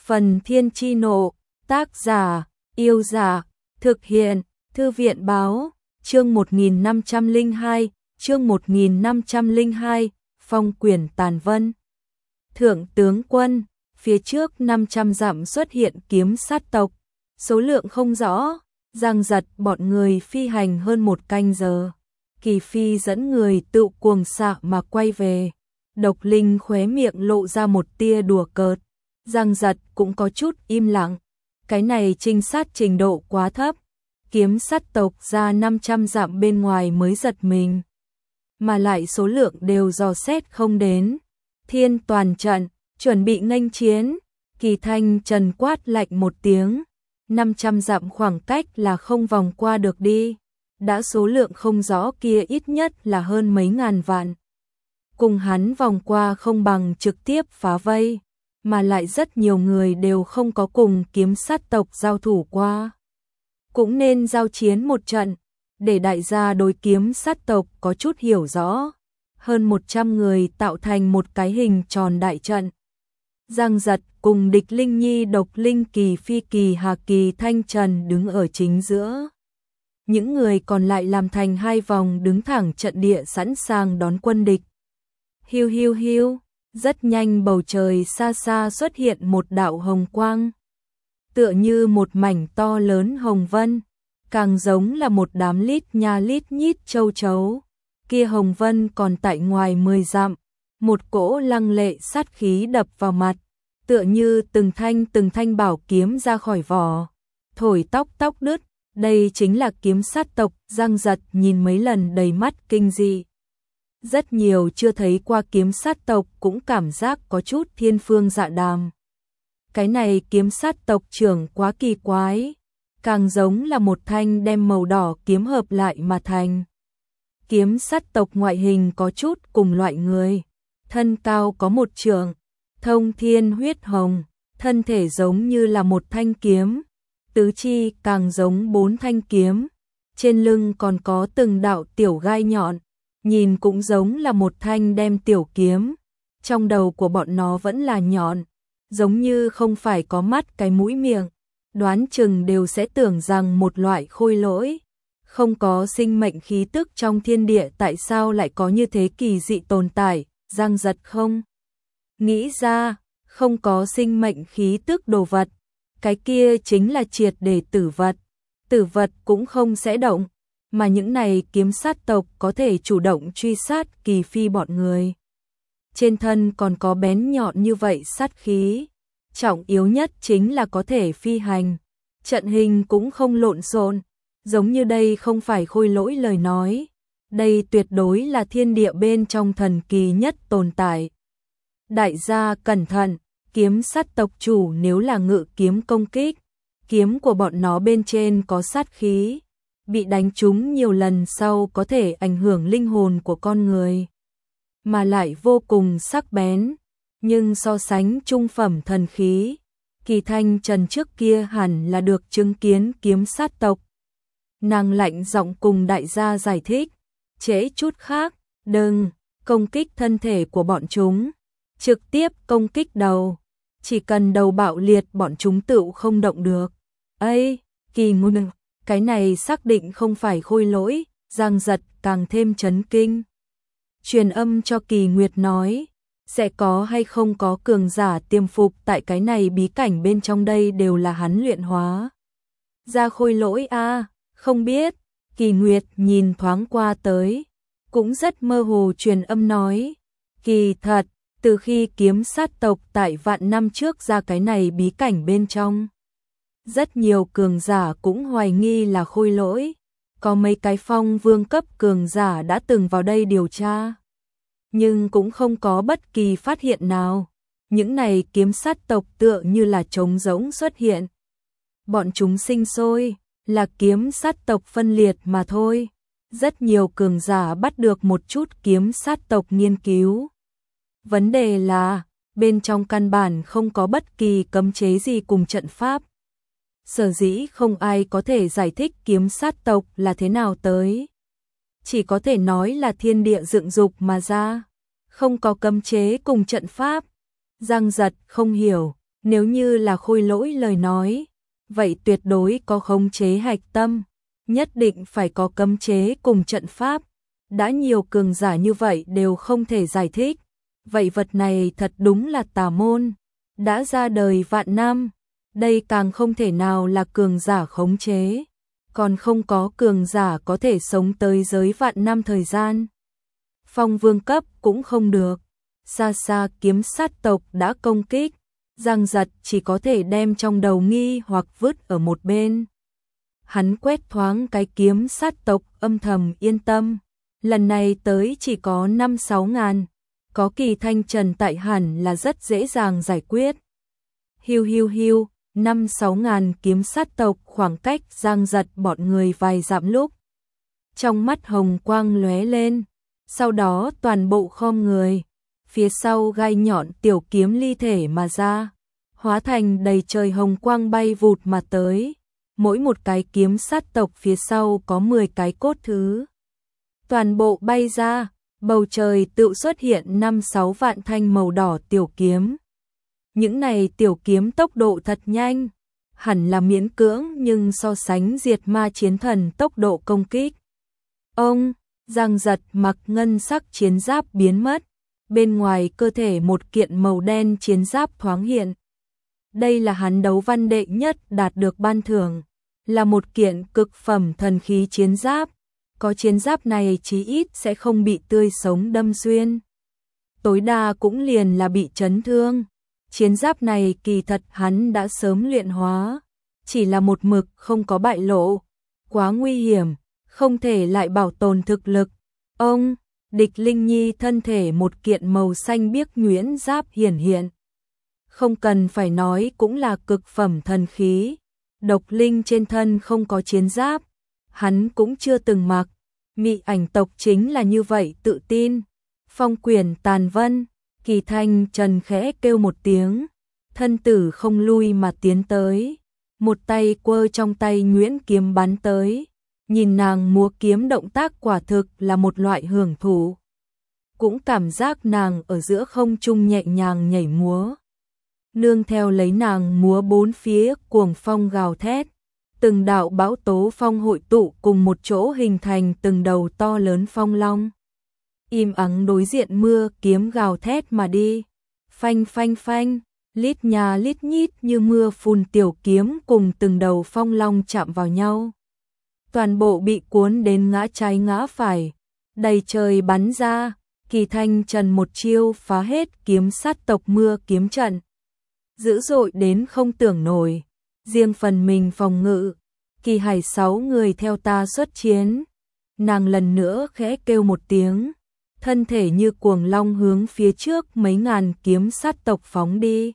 Phần Thiên Chi Nộ, tác giả, Yêu Giả, thực hiện, Thư viện Báo, chương 1502, chương 1502, Phong Quyển Tàn Vân. Thượng tướng quân, phía trước 500 dặm xuất hiện kiếm sát tộc, số lượng không rõ, giằng giật bọn người phi hành hơn 1 canh giờ. Kỳ Phi dẫn người tự cuồng xạ mà quay về, Độc Linh khóe miệng lộ ra một tia đùa cợt, giằng giật cũng có chút im lặng, cái này trinh sát trình độ quá thấp, kiếm sát tộc ra 500 dặm bên ngoài mới giật mình, mà lại số lượng đều dò xét không đến. Thiên toàn trận, chuẩn bị nghênh chiến, Kỳ Thanh Trần quát lạnh một tiếng, 500 dặm khoảng cách là không vòng qua được đi, đã số lượng không rõ kia ít nhất là hơn mấy ngàn vạn. Cùng hắn vòng qua không bằng trực tiếp phá vây, mà lại rất nhiều người đều không có cùng kiếm sát tộc giao thủ qua. Cũng nên giao chiến một trận, để đại gia đối kiếm sát tộc có chút hiểu rõ. Hơn 100 người tạo thành một cái hình tròn đại trận. Giang Giật cùng Địch Linh Nhi, Độc Linh, Kỳ Phi, Kỳ Hà, Kỳ Thanh Trần đứng ở chính giữa. Những người còn lại làm thành 2 vòng đứng thẳng trận địa sẵn sàng đón quân địch. Hiu hiu hiu, rất nhanh bầu trời xa xa xuất hiện một đạo hồng quang. Tựa như một mảnh to lớn hồng vân, càng giống là một đám lít nha lít nhít châu chấu. Kia hồng vân còn tại ngoài 10 dặm, một cỗ lăng lệ sát khí đập vào mặt, tựa như từng thanh bảo kiếm ra khỏi vỏ, thổi tóc đứt. Đây chính là kiếm sát tộc. Giang Giật nhìn mấy lần đầy mắt kinh dị. Rất nhiều chưa thấy qua kiếm sát tộc cũng cảm giác có chút thiên phương dạ đàm. Cái này kiếm sát tộc trưởng quá kỳ quái, càng giống là một thanh đem màu đỏ kiếm hợp lại mà thành. Kiếm sát tộc ngoại hình có chút cùng loại người, thân cao có 1 trượng, thông thiên huyết hồng, thân thể giống như là một thanh kiếm, tứ chi càng giống 4 thanh kiếm, trên lưng còn có từng đạo tiểu gai nhọn, nhìn cũng giống là một thanh đem tiểu kiếm, trong đầu của bọn nó vẫn là nhọn, giống như không phải có mắt cái mũi miệng, đoán chừng đều sẽ tưởng rằng một loại khôi lỗi. Không có sinh mệnh khí tức trong thiên địa, tại sao lại có như thế kỳ dị tồn tại? Giang Giật không nghĩ ra, không có sinh mệnh khí tức đồ vật, cái kia chính là triệt để tử vật cũng không sẽ động, mà những này kiếm sát tộc có thể chủ động truy sát Kỳ Phi bọn người. Trên thân còn có bén nhọn như vậy sát khí, trọng yếu nhất chính là có thể phi hành, trận hình cũng không lộn xộn. Giống như đây không phải khôi lỗi lời nói, đây tuyệt đối là thiên địa bên trong thần kỳ nhất tồn tại. Đại gia cẩn thận, kiếm sát tộc chủ nếu là ngự kiếm công kích, kiếm của bọn nó bên trên có sát khí, bị đánh trúng nhiều lần sau có thể ảnh hưởng linh hồn của con người, mà lại vô cùng sắc bén, nhưng so sánh trung phẩm thần khí, Kỳ Thanh Trần trước kia hẳn là được chứng kiến kiếm sát tộc. Nàng lạnh giọng cùng đại gia giải thích, trễ chút khác, đừng công kích thân thể của bọn chúng, trực tiếp công kích đầu, chỉ cần đầu bạo liệt bọn chúng tự không động được. Ây, Kỳ Nguyệt, cái này xác định không phải khôi lỗi. Giang Giật càng thêm chấn kinh. Truyền âm cho Kỳ Nguyệt nói, sẽ có hay không có cường giả tiềm phục tại cái này bí cảnh bên trong, đây đều là hắn luyện hóa ra khôi lỗi a. Không biết. Kỳ Nguyệt nhìn thoáng qua tới, cũng rất mơ hồ truyền âm nói, kỳ thật, từ khi kiếm sát tộc tại vạn năm trước ra cái này bí cảnh bên trong, rất nhiều cường giả cũng hoài nghi là khôi lỗi, có mấy cái phong vương cấp cường giả đã từng vào đây điều tra, nhưng cũng không có bất kỳ phát hiện nào. Những này kiếm sát tộc tựa như là trống rỗng xuất hiện, bọn chúng sinh sôi là kiếm sát tộc phân liệt mà thôi. Rất nhiều cường giả bắt được một chút kiếm sát tộc nghiên cứu. Vấn đề là, bên trong căn bản không có bất kỳ cấm chế gì cùng trận pháp. Sở dĩ không ai có thể giải thích kiếm sát tộc là thế nào tới. Chỉ có thể nói là thiên địa dựng dục mà ra, không có cấm chế cùng trận pháp. Giang Giật không hiểu, Nếu như là khôi lỗi lời nói, vậy tuyệt đối có khống chế hạch tâm, nhất định phải có cấm chế cùng trận pháp. Đã nhiều cường giả như vậy đều không thể giải thích, vậy vật này thật đúng là tà môn, đã ra đời vạn năm, đây càng không thể nào là cường giả khống chế, còn không có cường giả có thể sống tới giới vạn năm thời gian. Phong vương cấp cũng không được, xa xa kiếm sát tộc đã công kích, Giang Giật chỉ có thể đem trong đầu nghi hoặc vứt ở một bên. Hắn quét thoáng cái kiếm sát tộc âm thầm yên tâm, lần này tới chỉ có 5-6 ngàn, có Kỳ Thanh Trần tại hẳn là rất dễ dàng giải quyết. Hiu hiu hiu, 5-6 ngàn kiếm sát tộc khoảng cách Giang Giật bọn người vài dặm lúc. Trong mắt hồng quang lóe lên, sau đó toàn bộ khom người, phía sau gai nhọn tiểu kiếm ly thể mà ra, hóa thành đầy trời hồng quang bay vụt mà tới. Mỗi một cái kiếm sát tộc phía sau có 10 cái cốt thứ. Toàn bộ bay ra, bầu trời tự xuất hiện 5-6 vạn thanh màu đỏ tiểu kiếm. Những này tiểu kiếm tốc độ thật nhanh, hẳn là miễn cưỡng nhưng so sánh diệt ma chiến thần tốc độ công kích. Ông, Giang Giật mặc ngân sắc chiến giáp biến mất, bên ngoài cơ thể một kiện màu đen chiến giáp thoáng hiện. Đây là hắn đấu văn đệ nhất đạt được ban thưởng, là một kiện cực phẩm thần khí chiến giáp, có chiến giáp này chí ít sẽ không bị tươi sống đâm xuyên. Tối đa cũng liền là bị chấn thương. Chiến giáp này kỳ thật hắn đã sớm luyện hóa, chỉ là một mực không có bại lộ, quá nguy hiểm, không thể lại bảo tồn thực lực. Ông, Địch Linh Nhi thân thể một kiện màu xanh biếc nhuyễn giáp hiển hiện. Không cần phải nói cũng là cực phẩm thần khí. Độc Linh trên thân không có chiến giáp, hắn cũng chưa từng mặc. Mị ảnh tộc chính là như vậy tự tin. Phong Quyển Tàn Vân, Kỳ Thanh Trần khẽ kêu một tiếng, thân tử không lui mà tiến tới, một tay quơ trong tay nhuyễn kiếm bắn tới, nhìn nàng múa kiếm động tác quả thực là một loại hưởng thụ. Cũng cảm giác nàng ở giữa không trung nhẹ nhàng nhảy múa. Nương theo lấy nàng múa bốn phía cuồng phong gào thét, từng đạo bão tố phong hội tụ cùng một chỗ hình thành từng đầu to lớn phong long. Im ắng đối diện mưa kiếm gào thét mà đi, phanh phanh phanh, lít nhà lít nhít như mưa phùn tiểu kiếm cùng từng đầu phong long chạm vào nhau. Toàn bộ bị cuốn đến ngã trái ngã phải, đầy trời bắn ra, Kỳ Thanh Trần một chiêu phá hết kiếm sát tộc mưa kiếm trận. Dữ dội đến không tưởng nổi, riêng phần mình phòng ngự, Kỳ Hải 6 người theo ta xuất chiến. Nàng lần nữa khẽ kêu một tiếng, thân thể như cuồng long hướng phía trước mấy ngàn kiếm sát tộc phóng đi.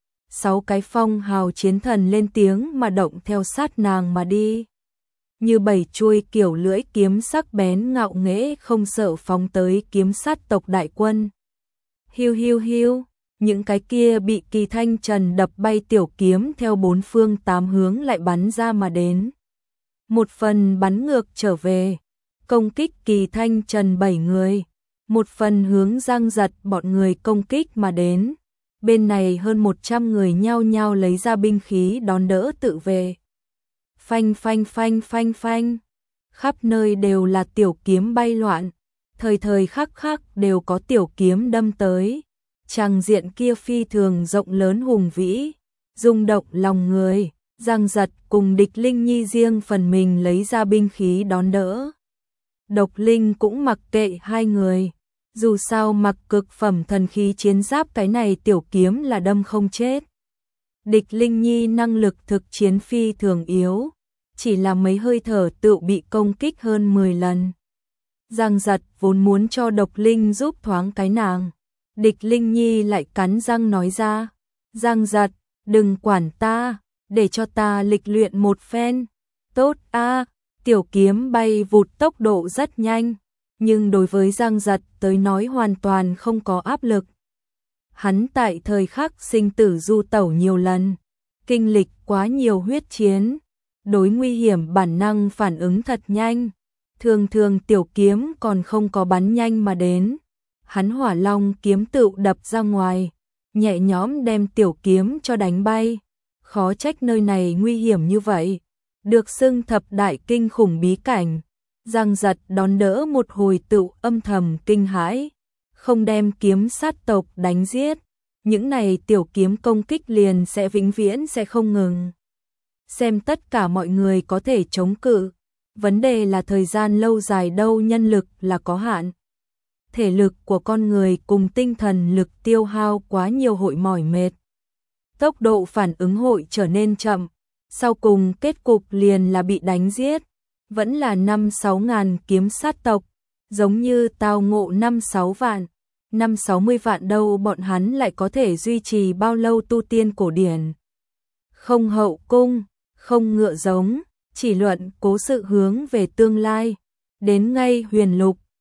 6 cái phong hào chiến thần lên tiếng mà động theo sát nàng mà đi. Như 7 chuôi kiểu lưỡi kiếm sắc bén ngạo nghễ không sợ phóng tới kiếm sát tộc đại quân. Hiu hiu hiu, những cái kia bị Kỳ Thanh Trần đập bay tiểu kiếm theo bốn phương tám hướng lại bắn ra mà đến. Một phần bắn ngược trở về, công kích Kỳ Thanh Trần 7 người, một phần hướng Giang Giật bọn người công kích mà đến. Bên này hơn 100 người nhao nhao lấy ra binh khí đón đỡ tự về. Phanh phanh phanh phanh phanh, khắp nơi đều là tiểu kiếm bay loạn, thời thời khắc khắc đều có tiểu kiếm đâm tới. Tràng diện kia phi thường rộng lớn hùng vĩ, rung động lòng người. Giang Giật cùng Địch Linh Nhi riêng phần mình lấy ra binh khí đón đỡ. Độc Linh cũng mặc kệ hai người, dù sao mặc cực phẩm thần khí chiến giáp cái này tiểu kiếm là đâm không chết. Địch Linh Nhi năng lực thực chiến phi thường yếu, chỉ là mấy hơi thở tự bị công kích hơn 10 lần. Giang Giật vốn muốn cho Độc Linh giúp thoáng cái nàng, Địch Linh Nhi lại cắn răng nói ra, Giang Giật, đừng quản ta, để cho ta lịch luyện một phen. Tốt a, tiểu kiếm bay vụt tốc độ rất nhanh, nhưng đối với Giang Giật tới nói hoàn toàn không có áp lực. Hắn tại thời khắc sinh tử du tẩu nhiều lần, kinh lịch quá nhiều huyết chiến, đối nguy hiểm bản năng phản ứng thật nhanh, thường thường tiểu kiếm còn không có bắn nhanh mà đến. Hắn hỏa long kiếm tự đập ra ngoài, nhẹ nhõm đem tiểu kiếm cho đánh bay. Khó trách nơi này nguy hiểm như vậy, được xưng thập đại kinh khủng bí cảnh. Giang Giật đón đỡ một hồi tựu âm thầm kinh hãi, không đem kiếm sát tộc đánh giết, những này tiểu kiếm công kích liền sẽ vĩnh viễn sẽ không ngừng. Xem tất cả mọi người có thể chống cự, vấn đề là thời gian lâu dài đâu, nhân lực là có hạn. Thể lực của con người cùng tinh thần lực tiêu hao quá nhiều hội mỏi mệt. Tốc độ phản ứng hội trở nên chậm, sau cùng kết cục liền là bị đánh giết. Vẫn là 5-6 ngàn kiếm sát tộc, giống như tao ngộ 5-6 vạn, 5-60 vạn đâu, bọn hắn lại có thể duy trì bao lâu tu tiên cổ điển. Không hậu cung, không ngựa giống, chỉ luận cố sự hướng về tương lai, đến ngay huyền lục,